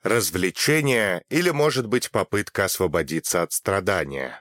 развлечение или, может быть, попытка освободиться от страдания.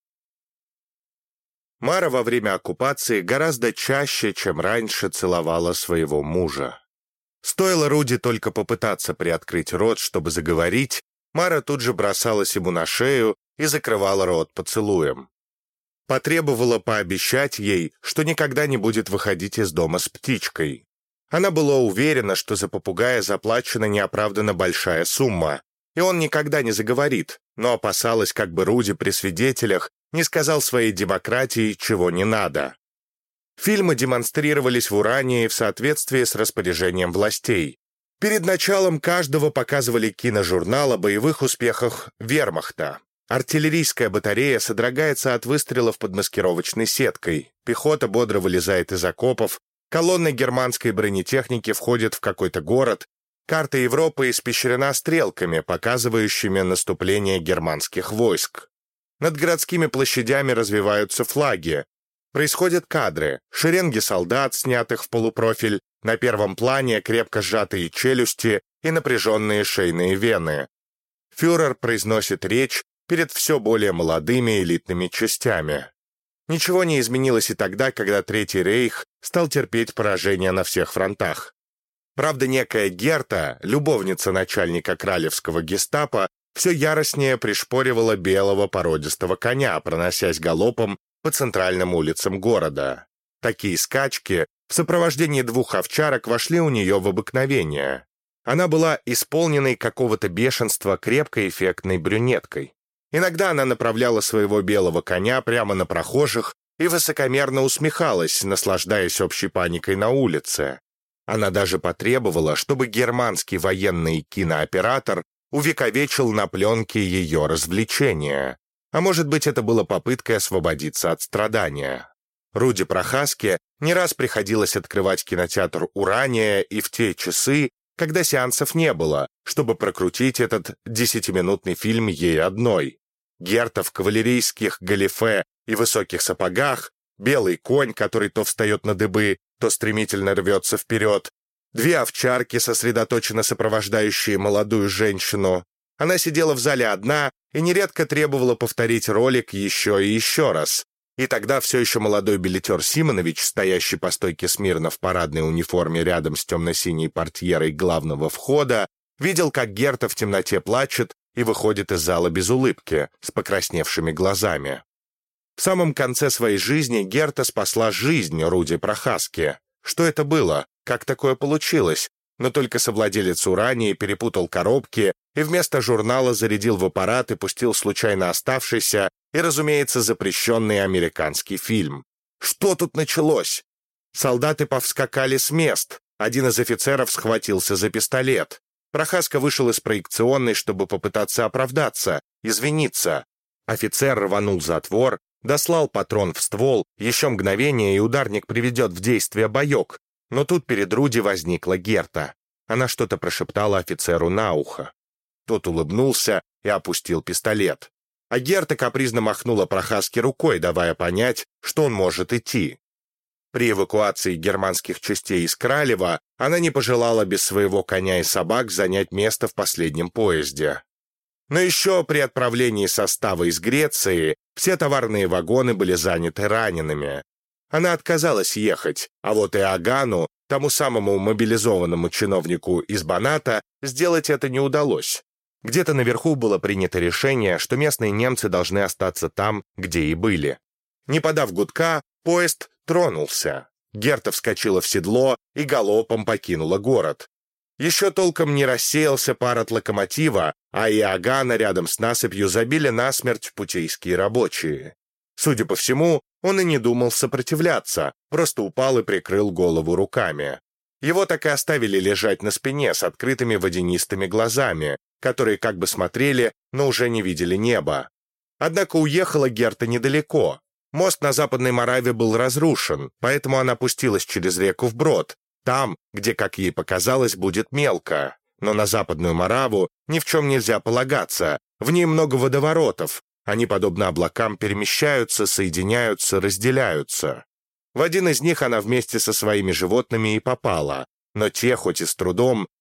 Мара во время оккупации гораздо чаще, чем раньше, целовала своего мужа. Стоило Руди только попытаться приоткрыть рот, чтобы заговорить, Мара тут же бросалась ему на шею и закрывала рот поцелуем. Потребовала пообещать ей, что никогда не будет выходить из дома с птичкой. Она была уверена, что за попугая заплачена неоправданно большая сумма, и он никогда не заговорит, но опасалась, как бы Руди при свидетелях не сказал своей демократии, чего не надо. Фильмы демонстрировались в Урании в соответствии с распоряжением властей. Перед началом каждого показывали киножурнал о боевых успехах вермахта. Артиллерийская батарея содрогается от выстрелов под маскировочной сеткой, пехота бодро вылезает из окопов, колонна германской бронетехники входит в какой-то город, карта Европы испещрена стрелками, показывающими наступление германских войск. Над городскими площадями развиваются флаги. Происходят кадры, шеренги солдат, снятых в полупрофиль, на первом плане крепко сжатые челюсти и напряженные шейные вены. Фюрер произносит речь перед все более молодыми элитными частями. Ничего не изменилось и тогда, когда Третий рейх стал терпеть поражение на всех фронтах. Правда, некая Герта, любовница начальника кралевского гестапо, все яростнее пришпоривала белого породистого коня, проносясь галопом по центральным улицам города. Такие скачки в сопровождении 2 овчарок вошли у нее в обыкновение. Она была исполненной какого-то бешенства крепкой эффектной брюнеткой. Иногда она направляла своего белого коня прямо на прохожих и высокомерно усмехалась, наслаждаясь общей паникой на улице. Она даже потребовала, чтобы германский военный кинооператор увековечил на пленке ее развлечения. А может быть, это было попыткой освободиться от страдания. Руди Прохаске не раз приходилось открывать кинотеатр «Урания» и в те часы, когда сеансов не было, чтобы прокрутить этот 10-минутный фильм ей одной. Герта в кавалерийских галифе и высоких сапогах, белый конь, который то встает на дыбы, то стремительно рвется вперед, 2 овчарки, сосредоточенно сопровождающие молодую женщину. Она сидела в зале одна и нередко требовала повторить ролик еще и еще раз. И тогда все еще молодой билетер Симонович, стоящий по стойке смирно в парадной униформе рядом с темно-синей портьерой главного входа, видел, как Герта в темноте плачет и выходит из зала без улыбки, с покрасневшими глазами. В самом конце своей жизни Герта спасла жизнь Руди Прохаске. Что это было? Как такое получилось? Но только совладелец Урании перепутал коробки и вместо журнала зарядил в аппарат и пустил случайно оставшийся и, разумеется, запрещенный американский фильм. Что тут началось? Солдаты повскакали с мест. Один из офицеров схватился за пистолет. Прохаска вышел из проекционной, чтобы попытаться оправдаться, извиниться. Офицер рванул затвор, дослал патрон в ствол, еще мгновение, и ударник приведет в действие боек. Но тут перед Руди возникла Герта. Она что-то прошептала офицеру на ухо. Тот улыбнулся и опустил пистолет. А Герта капризно махнула Прохаске рукой, давая понять, что он может идти. При эвакуации германских частей из Кралева она не пожелала без своего коня и собак занять место в последнем поезде. Но еще при отправлении состава из Греции все товарные вагоны были заняты ранеными. Она отказалась ехать, а вот Иоганну, тому самому мобилизованному чиновнику из Баната, сделать это не удалось. Где-то наверху было принято решение, что местные немцы должны остаться там, где и были. Не подав гудка, поезд тронулся. Герта вскочила в седло и галопом покинула город. Еще толком не рассеялся пар от локомотива, а Иоганна рядом с насыпью забили насмерть путейские рабочие. Судя по всему, он и не думал сопротивляться, просто упал и прикрыл голову руками. Его так и оставили лежать на спине с открытыми водянистыми глазами, которые как бы смотрели, но уже не видели неба. Однако уехала Герта недалеко. Мост на Западной Мораве был разрушен, поэтому она пустилась через реку вброд, там, где, как ей показалось, будет мелко. Но на Западную Мораву ни в чем нельзя полагаться, в ней много водоворотов, они, подобно облакам, перемещаются, соединяются, разделяются. В один из них она вместе со своими животными и попала, но те, хоть и с трудом,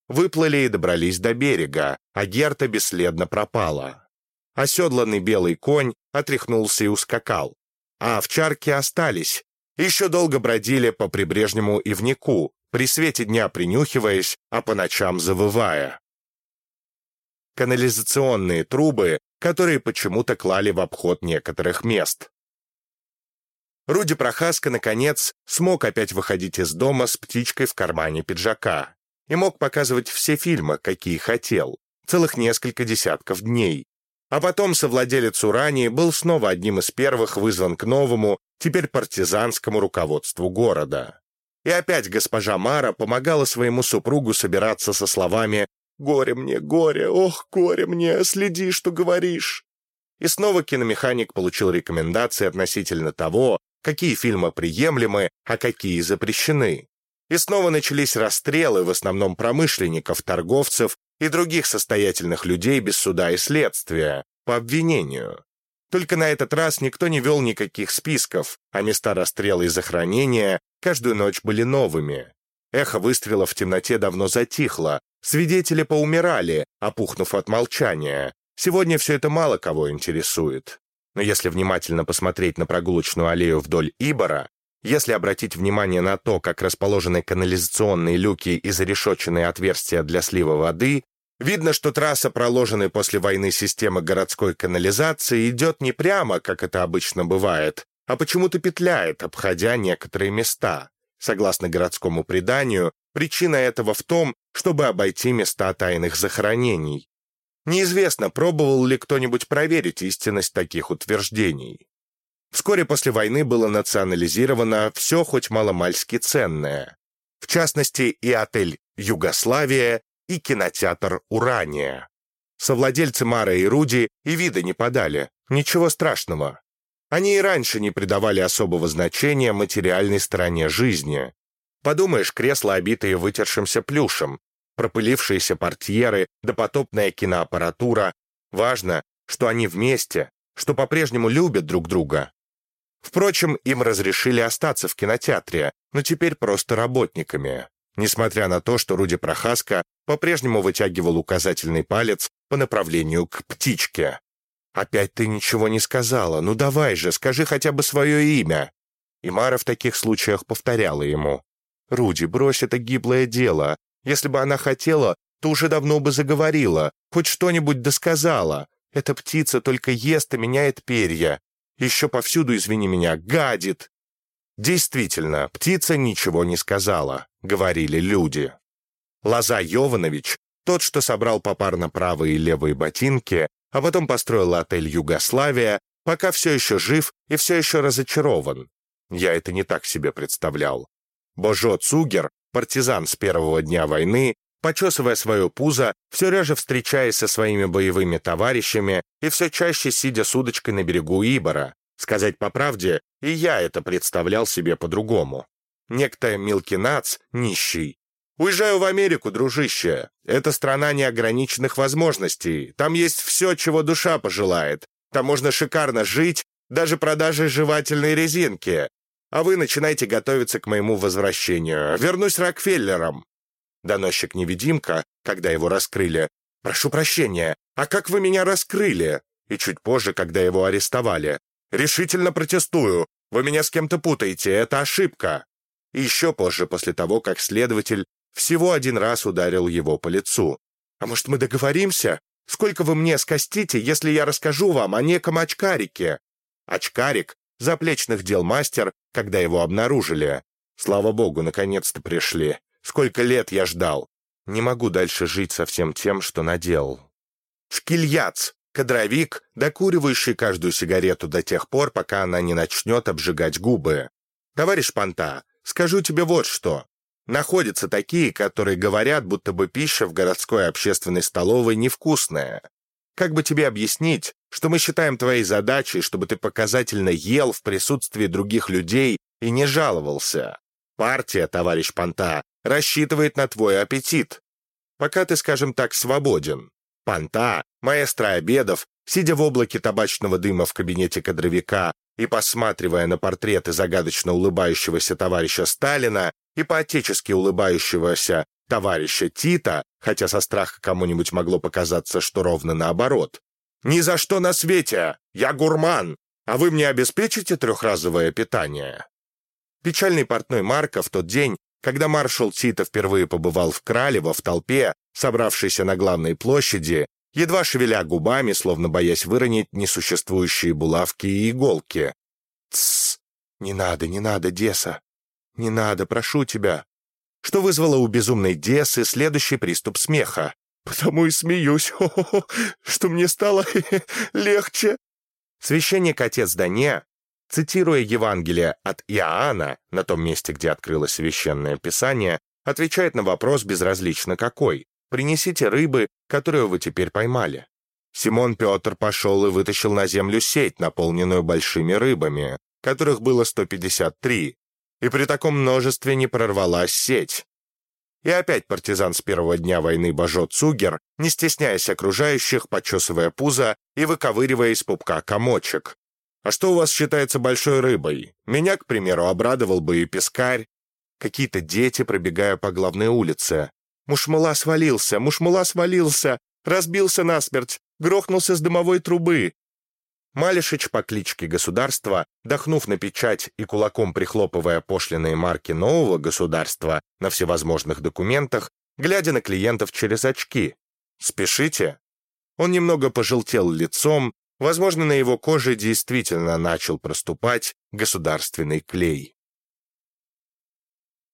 выплыли и добрались до берега, а Герта бесследно пропала. Оседланный белый конь отряхнулся и ускакал, а овчарки остались, еще долго бродили по прибрежнему ивнику, при свете дня принюхиваясь, а по ночам завывая. Канализационные трубы, которые почему-то клали в обход некоторых мест. Руди Прохаска, наконец, смог опять выходить из дома с птичкой в кармане пиджака и мог показывать все фильмы, какие хотел, целых несколько десятков дней. А потом совладелец Урани был снова одним из первых вызван к новому, теперь партизанскому руководству города. И опять госпожа Мара помогала своему супругу собираться со словами «Горе мне, горе, ох, горе мне, следи, что говоришь». И снова киномеханик получил рекомендации относительно того, какие фильмы приемлемы, а какие запрещены. И снова начались расстрелы, в основном промышленников, торговцев и других состоятельных людей без суда и следствия, по обвинению. Только на этот раз никто не вел никаких списков, а места расстрела и захоронения каждую ночь были новыми. Эхо выстрелов в темноте давно затихло, свидетели поумирали, опухнув от молчания. Сегодня все это мало кого интересует. Но если внимательно посмотреть на прогулочную аллею вдоль Ибора, если обратить внимание на то, как расположены канализационные люки и зарешоченные отверстия для слива воды, видно, что трасса, проложенной после войны системы городской канализации, идет не прямо, как это обычно бывает, а почему-то петляет, обходя некоторые места. Согласно городскому преданию, причина этого в том, чтобы обойти места тайных захоронений. Неизвестно, пробовал ли кто-нибудь проверить истинность таких утверждений. Вскоре после войны было национализировано все хоть маломальски ценное. В частности, и отель «Югославия», и кинотеатр «Урания». Совладельцы Мара и Руди и вида не подали, ничего страшного. Они и раньше не придавали особого значения материальной стороне жизни. Подумаешь, кресла, обитые вытершимся плюшем, пропылившиеся портьеры, допотопная киноаппаратура. Важно, что они вместе, что по-прежнему любят друг друга. Впрочем, им разрешили остаться в кинотеатре, но теперь просто работниками. Несмотря на то, что Руди Прохаска по-прежнему вытягивал указательный палец по направлению к птичке. «Опять ты ничего не сказала, ну давай же, скажи хотя бы свое имя». И Мара в таких случаях повторяла ему. «Руди, брось это гиблое дело. Если бы она хотела, то уже давно бы заговорила, хоть что-нибудь досказала. Эта птица только ест и меняет перья. Еще повсюду, извини меня, гадит». Действительно, птица ничего не сказала, говорили люди. Лоза Йованович, тот, что собрал попарно правые и левые ботинки, а потом построил отель «Югославия», пока все еще жив и все еще разочарован. Я это не так себе представлял. Божо Цугер, партизан с первого дня войны, почесывая свое пузо, все реже встречаясь со своими боевыми товарищами и все чаще сидя с удочкой на берегу Ибора. Сказать по правде, и я это представлял себе по-другому. Некто Милкинац, нищий. «Уезжаю в Америку, дружище. Это страна неограниченных возможностей. Там есть все, чего душа пожелает. Там можно шикарно жить, даже продажей жевательной резинки. А вы начинайте готовиться к моему возвращению. Вернусь Рокфеллером». Доносчик-невидимка, когда его раскрыли. «Прошу прощения, а как вы меня раскрыли?» И чуть позже, когда его арестовали. «Решительно протестую. Вы меня с кем-то путаете. Это ошибка». И еще позже, после того, как следователь всего один раз ударил его по лицу. «А может, мы договоримся? Сколько вы мне скостите, если я расскажу вам о неком очкарике?» Очкарик — заплечных дел мастер, когда его обнаружили. Слава богу, наконец-то пришли. Сколько лет я ждал. Не могу дальше жить со всем тем, что наделал. Шкильяц — кадровик, докуривающий каждую сигарету до тех пор, пока она не начнет обжигать губы. Товарищ Понта, скажу тебе вот что. Находятся такие, которые говорят, будто бы пища в городской общественной столовой невкусная. Как бы тебе объяснить, что мы считаем твоей задачей, чтобы ты показательно ел в присутствии других людей и не жаловался? Партия, товарищ Понта, рассчитывает на твой аппетит. Пока ты, скажем так, свободен. Понта, маэстро обедов, сидя в облаке табачного дыма в кабинете кадровика и посматривая на портреты загадочно улыбающегося товарища Сталина, и поотечески улыбающегося товарища Тита, хотя со страха кому-нибудь могло показаться, что ровно наоборот. «Ни за что на свете! Я гурман! А вы мне обеспечите трехразовое питание?» Печальный портной Марко в тот день, когда маршал Тита впервые побывал в Кралево в толпе, собравшейся на главной площади, едва шевеля губами, словно боясь выронить несуществующие булавки и иголки. «Тссс! Не надо, Деса! Не надо, прошу тебя!» Что вызвало у безумной Десы следующий приступ смеха. «Потому и смеюсь, что мне стало легче!» Священник отец Дане, цитируя Евангелие от Иоанна, на том месте, где открылось Священное Писание, отвечает на вопрос безразлично какой: «Принесите рыбы, которую вы теперь поймали». Симон Петр пошел и вытащил на землю сеть, наполненную большими рыбами, которых было 153, и при таком множестве не прорвалась сеть. И опять партизан с первого дня войны Бажо Цугер, не стесняясь окружающих, почесывая пузо и выковыривая из пупка комочек. «А что у вас считается большой рыбой? Меня, к примеру, обрадовал бы и пескарь». Какие-то дети, пробегая по главной улице. Мушмула свалился, разбился насмерть, грохнулся с дымовой трубы». Малишич по кличке Государства, дохнув на печать и кулаком прихлопывая пошлиные марки нового государства на всевозможных документах, глядя на клиентов через очки. «Спешите?» Он немного пожелтел лицом, возможно, на его коже действительно начал проступать государственный клей.